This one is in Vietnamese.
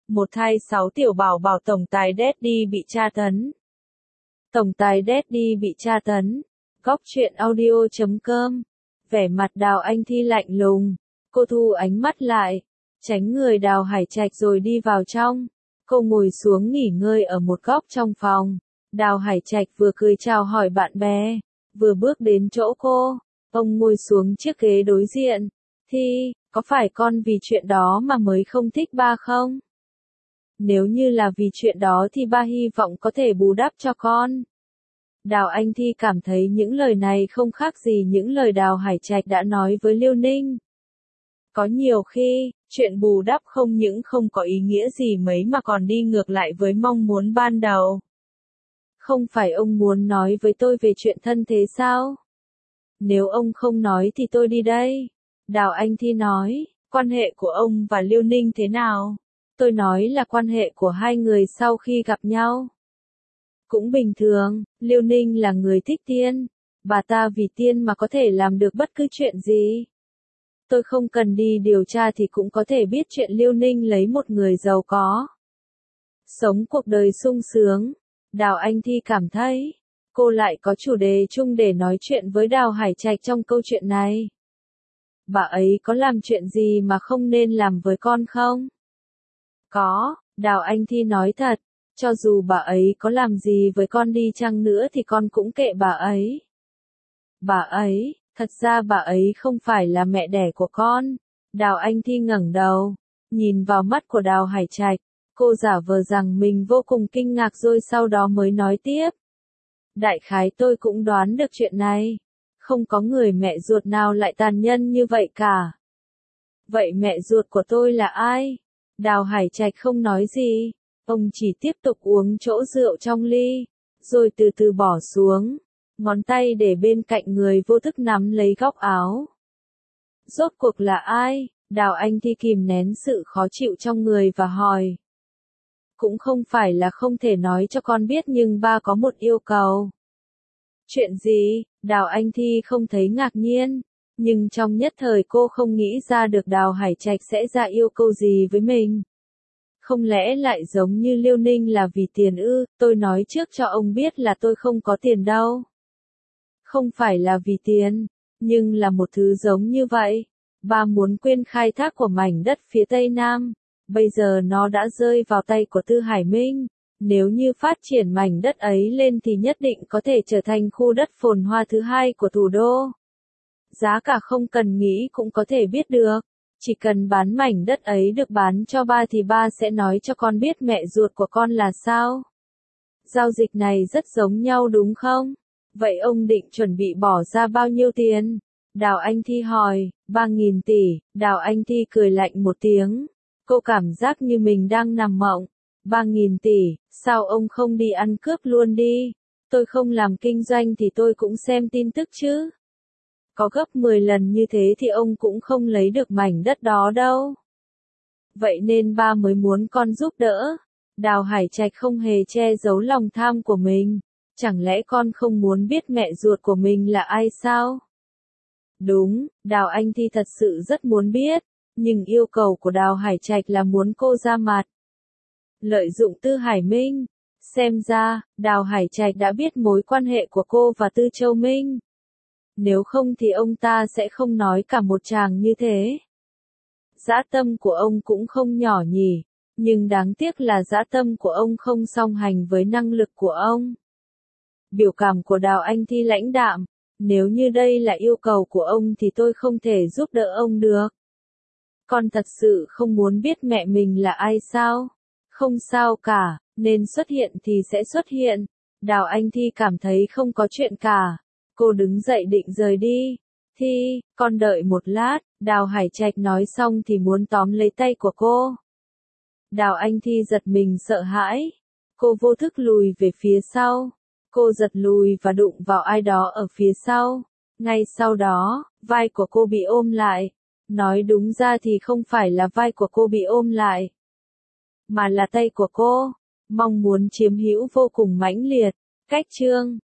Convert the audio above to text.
Một thai 6 tiểu bảo bảo tổng tài Daddy bị tra tấn. Tổng tài Daddy bị tra tấn. Góc truyện audio.com. Vẻ mặt Đào Anh Thi lạnh lùng. Cô thu ánh mắt lại, tránh người Đào Hải Trạch rồi đi vào trong. Cô ngồi xuống nghỉ ngơi ở một góc trong phòng. Đào Hải Trạch vừa cười chào hỏi bạn bè, vừa bước đến chỗ cô. Ông ngồi xuống chiếc ghế đối diện. Thi, có phải con vì chuyện đó mà mới không thích ba không? Nếu như là vì chuyện đó thì ba hy vọng có thể bù đắp cho con. Đào Anh Thi cảm thấy những lời này không khác gì những lời Đào Hải Trạch đã nói với Liêu Ninh. Có nhiều khi, chuyện bù đắp không những không có ý nghĩa gì mấy mà còn đi ngược lại với mong muốn ban đầu. Không phải ông muốn nói với tôi về chuyện thân thế sao? Nếu ông không nói thì tôi đi đây. Đào Anh Thi nói, quan hệ của ông và Liêu Ninh thế nào? Tôi nói là quan hệ của hai người sau khi gặp nhau. Cũng bình thường, Liêu Ninh là người thích tiên. Bà ta vì tiên mà có thể làm được bất cứ chuyện gì. Tôi không cần đi điều tra thì cũng có thể biết chuyện Liêu Ninh lấy một người giàu có. Sống cuộc đời sung sướng. Đào Anh Thi cảm thấy, cô lại có chủ đề chung để nói chuyện với Đào Hải Trạch trong câu chuyện này. Bà ấy có làm chuyện gì mà không nên làm với con không? Có, Đào Anh Thi nói thật, cho dù bà ấy có làm gì với con đi chăng nữa thì con cũng kệ bà ấy. Bà ấy, thật ra bà ấy không phải là mẹ đẻ của con. Đào Anh Thi ngẩng đầu, nhìn vào mắt của Đào Hải Trạch, cô giả vờ rằng mình vô cùng kinh ngạc rồi sau đó mới nói tiếp. Đại khái tôi cũng đoán được chuyện này. Không có người mẹ ruột nào lại tàn nhẫn như vậy cả. Vậy mẹ ruột của tôi là ai? Đào Hải Trạch không nói gì. Ông chỉ tiếp tục uống chỗ rượu trong ly, rồi từ từ bỏ xuống. Ngón tay để bên cạnh người vô thức nắm lấy góc áo. Rốt cuộc là ai? Đào Anh Thi kìm nén sự khó chịu trong người và hỏi. Cũng không phải là không thể nói cho con biết nhưng ba có một yêu cầu. Chuyện gì? Đào Anh Thi không thấy ngạc nhiên, nhưng trong nhất thời cô không nghĩ ra được Đào Hải Trạch sẽ ra yêu cầu gì với mình. Không lẽ lại giống như Liêu Ninh là vì tiền ư? Tôi nói trước cho ông biết là tôi không có tiền đâu. Không phải là vì tiền, nhưng là một thứ giống như vậy. Ba muốn quên khai thác của mảnh đất phía Tây Nam. Bây giờ nó đã rơi vào tay của Tư Hải Minh. Nếu như phát triển mảnh đất ấy lên thì nhất định có thể trở thành khu đất phồn hoa thứ hai của thủ đô. Giá cả không cần nghĩ cũng có thể biết được. Chỉ cần bán mảnh đất ấy được bán cho ba thì ba sẽ nói cho con biết mẹ ruột của con là sao. Giao dịch này rất giống nhau đúng không? Vậy ông định chuẩn bị bỏ ra bao nhiêu tiền? Đào Anh Thi hỏi. 3.000 tỷ. Đào Anh Thi cười lạnh một tiếng. Cô cảm giác như mình đang nằm mộng. 3.000 tỷ, sao ông không đi ăn cướp luôn đi? Tôi không làm kinh doanh thì tôi cũng xem tin tức chứ. Có gấp 10 lần như thế thì ông cũng không lấy được mảnh đất đó đâu. Vậy nên ba mới muốn con giúp đỡ. Đào Hải Trạch không hề che giấu lòng tham của mình. Chẳng lẽ con không muốn biết mẹ ruột của mình là ai sao? Đúng, Đào Anh Thi thật sự rất muốn biết. Nhưng yêu cầu của Đào Hải Trạch là muốn cô ra mặt. Lợi dụng Tư Hải Minh. Xem ra, Đào Hải Trạch đã biết mối quan hệ của cô và Tư Châu Minh. Nếu không thì ông ta sẽ không nói cả một tràng như thế. Dã tâm của ông cũng không nhỏ nhỉ, nhưng đáng tiếc là dã tâm của ông không song hành với năng lực của ông. Biểu cảm của Đào Anh Thi lãnh đạm, nếu như đây là yêu cầu của ông thì tôi không thể giúp đỡ ông được. Con thật sự không muốn biết mẹ mình là ai sao? Không sao cả, nên xuất hiện thì sẽ xuất hiện. Đào Anh Thi cảm thấy không có chuyện cả. Cô đứng dậy định rời đi. Thi, con đợi một lát. Đào Hải Trạch nói xong thì muốn tóm lấy tay của cô. Đào Anh Thi giật mình sợ hãi. Cô vô thức lùi về phía sau. Cô giật lùi và đụng vào ai đó ở phía sau. Ngay sau đó, vai của cô bị ôm lại. Nói đúng ra thì không phải là vai của cô bị ôm lại, mà là tay của cô. Mong muốn chiếm hữu vô cùng mãnh liệt. Cách chương